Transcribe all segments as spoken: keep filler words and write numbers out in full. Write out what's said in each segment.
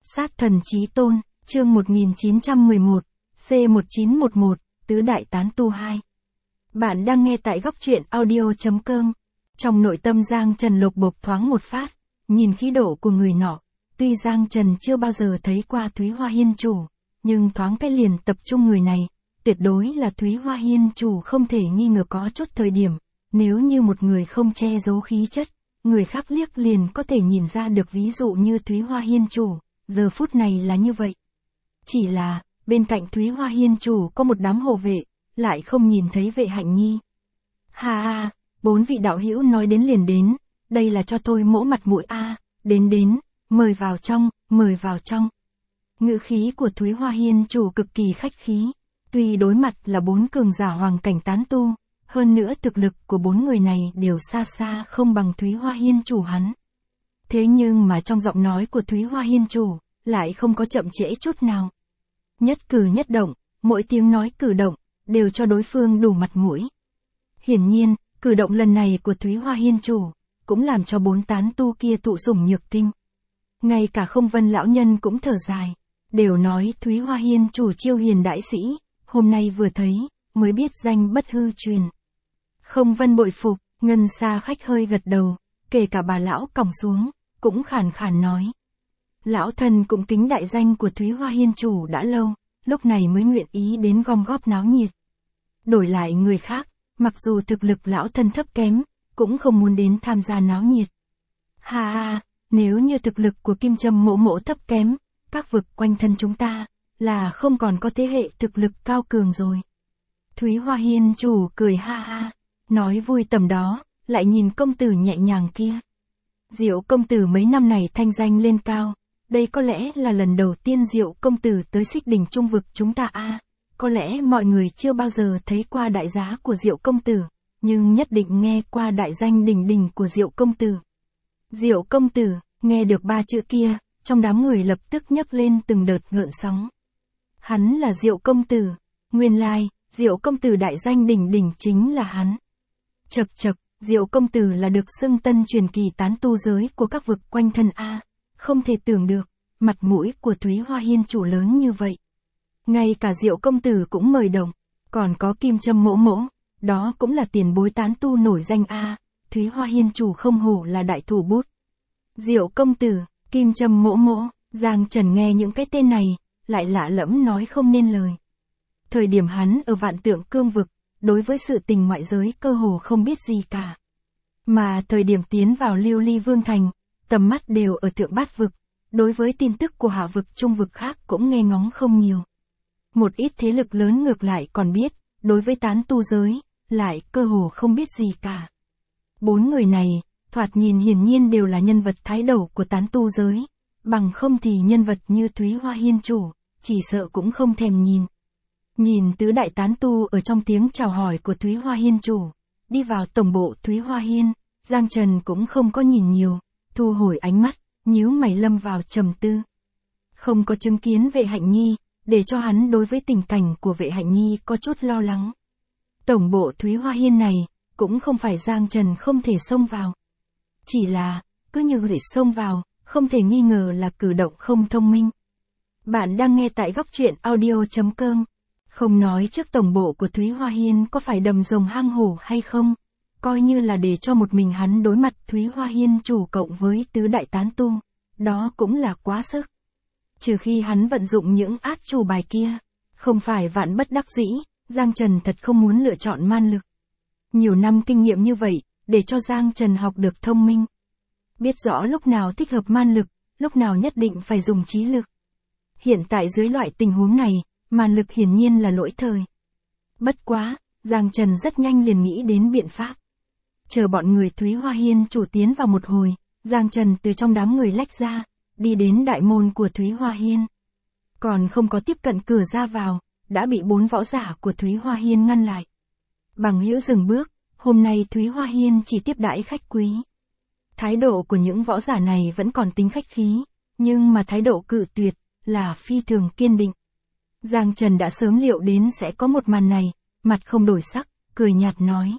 Sát thần chí tôn, chương một nghìn chín trăm mười một, C một chín một một, Tứ Đại Tán Tu hai. Bạn đang nghe tại góc truyện audio.com. Trong nội tâm Giang Trần lục bộc thoáng một phát, nhìn khí độ của người nọ. Tuy Giang Trần chưa bao giờ thấy qua Thúy Hoa Hiên chủ, nhưng thoáng cái liền tập trung người này. Tuyệt đối là Thúy Hoa Hiên chủ, không thể nghi ngờ có chút thời điểm. Nếu như một người không che giấu khí chất, người khác liếc liền có thể nhìn ra được, ví dụ như Thúy Hoa Hiên chủ, giờ phút này là như vậy. Chỉ là, bên cạnh Thúy Hoa Hiên chủ có một đám hộ vệ, lại không nhìn thấy Vệ Hạnh Nhi. Ha ha, bốn vị đạo hữu nói đến liền đến, đây là cho tôi mỗ mặt mũi a, đến đến, mời vào trong, mời vào trong. Ngữ khí của Thúy Hoa Hiên chủ cực kỳ khách khí, tuy đối mặt là bốn cường giả hoàng cảnh tán tu, hơn nữa thực lực của bốn người này đều xa xa không bằng Thúy Hoa Hiên chủ hắn. Thế nhưng mà trong giọng nói của Thúy Hoa Hiên chủ, lại không có chậm trễ chút nào. Nhất cử nhất động, mỗi tiếng nói cử động, đều cho đối phương đủ mặt mũi. Hiển nhiên, cử động lần này của Thúy Hoa Hiên chủ, cũng làm cho bốn tán tu kia tụ sủng nhược kinh. Ngay cả Không Vân lão nhân cũng thở dài, đều nói Thúy Hoa Hiên chủ chiêu hiền đại sĩ, hôm nay vừa thấy, mới biết danh bất hư truyền. Không Vân bội phục, Ngân Sa khách hơi gật đầu, kể cả bà lão còng xuống, cũng khàn khàn nói. Lão thần cũng kính đại danh của Thúy Hoa Hiên chủ đã lâu, lúc này mới nguyện ý đến gom góp náo nhiệt. Đổi lại người khác, mặc dù thực lực lão thần thấp kém, cũng không muốn đến tham gia náo nhiệt. Ha ha, nếu như thực lực của Kim Trâm mỗ mỗ thấp kém, các vực quanh thân chúng ta, là không còn có thế hệ thực lực cao cường rồi. Thúy Hoa Hiên chủ cười ha ha, nói vui tầm đó, lại nhìn công tử nhẹ nhàng kia. Diệu công tử mấy năm này thanh danh lên cao, đây có lẽ là lần đầu tiên Diệu công tử tới Xích Đỉnh Trung vực chúng ta a. À, có lẽ mọi người chưa bao giờ thấy qua đại giá của Diệu công tử, nhưng nhất định nghe qua đại danh đỉnh đỉnh của Diệu công tử. Diệu công tử, nghe được ba chữ kia, trong đám người lập tức nhấc lên từng đợt gợn sóng. Hắn là Diệu công tử, nguyên lai, Diệu công tử đại danh đỉnh đỉnh chính là hắn. Chậc chậc, Diệu công tử là được xưng tân truyền kỳ tán tu giới của các vực quanh thân a, không thể tưởng được, mặt mũi của Thúy Hoa Hiên chủ lớn như vậy. Ngay cả Diệu công tử cũng mời đồng, còn có Kim Trâm mỗ mỗ, đó cũng là tiền bối tán tu nổi danh a, Thúy Hoa Hiên chủ không hổ là đại thủ bút. Diệu công tử, Kim Trâm mỗ mỗ, Giang Trần nghe những cái tên này, lại lạ lẫm nói không nên lời. Thời điểm hắn ở Vạn Tượng Cương vực, đối với sự tình ngoại giới cơ hồ không biết gì cả. Mà thời điểm tiến vào Lưu Ly Vương Thành, tầm mắt đều ở Thượng Bát vực, đối với tin tức của hạ vực trung vực khác cũng nghe ngóng không nhiều. Một ít thế lực lớn ngược lại còn biết, đối với tán tu giới, lại cơ hồ không biết gì cả. Bốn người này, thoạt nhìn hiển nhiên đều là nhân vật thái đầu của tán tu giới, bằng không thì nhân vật như Thúy Hoa Hiên chủ, chỉ sợ cũng không thèm nhìn. Nhìn tứ đại tán tu ở trong tiếng chào hỏi của Thúy Hoa Hiên chủ, đi vào tổng bộ Thúy Hoa Hiên, Giang Trần cũng không có nhìn nhiều, thu hồi ánh mắt, nhíu mày lâm vào trầm tư. Không có chứng kiến Vệ Hạnh Nhi, để cho hắn đối với tình cảnh của Vệ Hạnh Nhi có chút lo lắng. Tổng bộ Thúy Hoa Hiên này, cũng không phải Giang Trần không thể xông vào. Chỉ là, cứ như để xông vào, không thể nghi ngờ là cử động không thông minh. Bạn đang nghe tại góc truyện audio.com. Không nói trước tổng bộ của Thúy Hoa Hiên có phải đầm rồng hang hổ hay không, coi như là để cho một mình hắn đối mặt Thúy Hoa Hiên chủ cộng với tứ đại tán tu, đó cũng là quá sức. Trừ khi hắn vận dụng những át chủ bài kia, không phải vạn bất đắc dĩ, Giang Trần thật không muốn lựa chọn man lực. Nhiều năm kinh nghiệm như vậy, để cho Giang Trần học được thông minh. Biết rõ lúc nào thích hợp man lực, lúc nào nhất định phải dùng trí lực. Hiện tại dưới loại tình huống này, man lực hiển nhiên là lỗi thời. Bất quá, Giang Trần rất nhanh liền nghĩ đến biện pháp. Chờ bọn người Thúy Hoa Hiên chủ tiến vào một hồi, Giang Trần từ trong đám người lách ra, đi đến đại môn của Thúy Hoa Hiên. Còn không có tiếp cận cửa ra vào, đã bị bốn võ giả của Thúy Hoa Hiên ngăn lại. Bằng hữu dừng bước, hôm nay Thúy Hoa Hiên chỉ tiếp đãi khách quý. Thái độ của những võ giả này vẫn còn tính khách khí, nhưng mà thái độ cự tuyệt, là phi thường kiên định. Giang Trần đã sớm liệu đến sẽ có một màn này, mặt không đổi sắc, cười nhạt nói.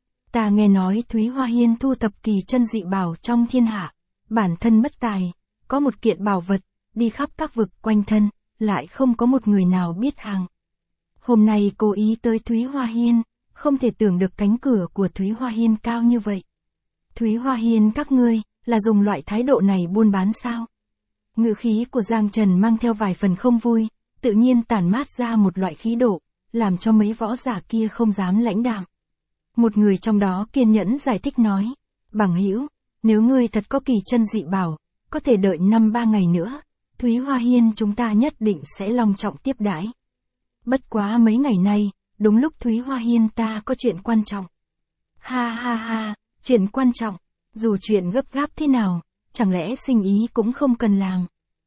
Ta nghe nói Thúy Hoa Hiên thu thập kỳ chân dị bảo trong thiên hạ, bản thân bất tài, có một kiện bảo vật, đi khắp các vực quanh thân, lại không có một người nào biết hàng. Hôm nay cố ý tới Thúy Hoa Hiên, không thể tưởng được cánh cửa của Thúy Hoa Hiên cao như vậy. Thúy Hoa Hiên các ngươi, là dùng loại thái độ này buôn bán sao? Ngữ khí của Giang Trần mang theo vài phần không vui, tự nhiên tản mát ra một loại khí độ, làm cho mấy võ giả kia không dám lãnh đạm. Một người trong đó kiên nhẫn giải thích nói, bằng hữu, nếu ngươi thật có kỳ chân dị bảo, có thể đợi năm ba ngày nữa, Thúy Hoa Hiên chúng ta nhất định sẽ long trọng tiếp đãi. Bất quá mấy ngày nay, đúng lúc Thúy Hoa Hiên ta có chuyện quan trọng. Ha ha ha, chuyện quan trọng, dù chuyện gấp gáp thế nào, chẳng lẽ sinh ý cũng không cần làm.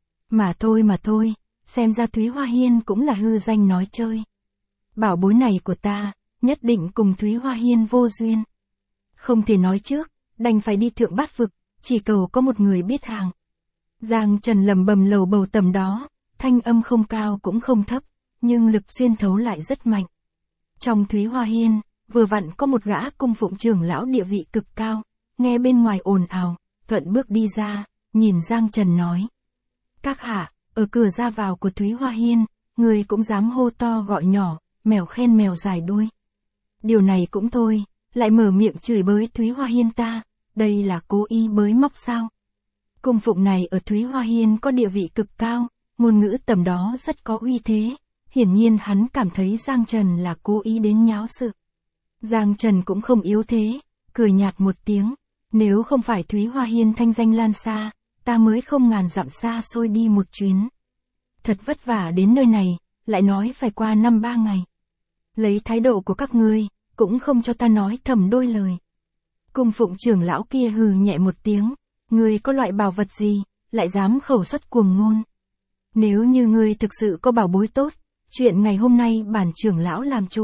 Mà thôi mà thôi, xem ra Thúy Hoa Hiên cũng là hư danh nói chơi. Bảo bối này của ta, nhất định cùng Thúy Hoa Hiên vô duyên. Không thể nói trước, đành phải đi thượng bát vực, chỉ cầu có một người biết hàng. Giang Trần lầm bầm lầu bầu tầm đó, thanh âm không cao cũng không thấp, nhưng lực xuyên thấu lại rất mạnh. Trong Thúy Hoa Hiên, vừa vặn có một gã cung phụng trưởng lão địa vị cực cao, nghe bên ngoài ồn ào, cận bước đi ra, nhìn Giang Trần nói. Các hạ, ở cửa ra vào của Thúy Hoa Hiên, người cũng dám hô to gọi nhỏ, mèo khen mèo dài đuôi. Điều này cũng thôi, lại mở miệng chửi bới Thúy Hoa Hiên ta, đây là cố ý bới móc sao? Cung phụng này ở Thúy Hoa Hiên có địa vị cực cao, ngôn ngữ tầm đó rất có uy thế, hiển nhiên hắn cảm thấy Giang Trần là cố ý đến nháo sự. Giang Trần cũng không yếu thế, cười nhạt một tiếng, nếu không phải Thúy Hoa Hiên thanh danh lan xa, ta mới không ngàn dặm xa xôi đi một chuyến. Thật vất vả đến nơi này, lại nói phải qua năm ba ngày. Lấy thái độ của các ngươi, cũng không cho ta nói thầm đôi lời. Cung phụng trưởng lão kia hừ nhẹ một tiếng, ngươi có loại bảo vật gì, lại dám khẩu xuất cuồng ngôn. Nếu như ngươi thực sự có bảo bối tốt, chuyện ngày hôm nay bản trưởng lão làm chủ.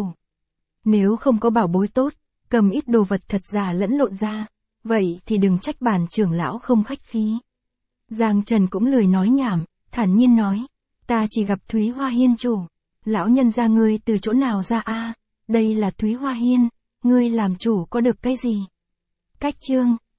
Nếu không có bảo bối tốt, cầm ít đồ vật thật giả lẫn lộn ra, vậy thì đừng trách bản trưởng lão không khách khí. Giang Trần cũng lười nói nhảm, thản nhiên nói, ta chỉ gặp Thúy Hoa Hiên chủ, lão nhân gia ngươi từ chỗ nào ra a? Đây là Thúy Hoa Hiên, ngươi làm chủ có được cái gì? Cách chương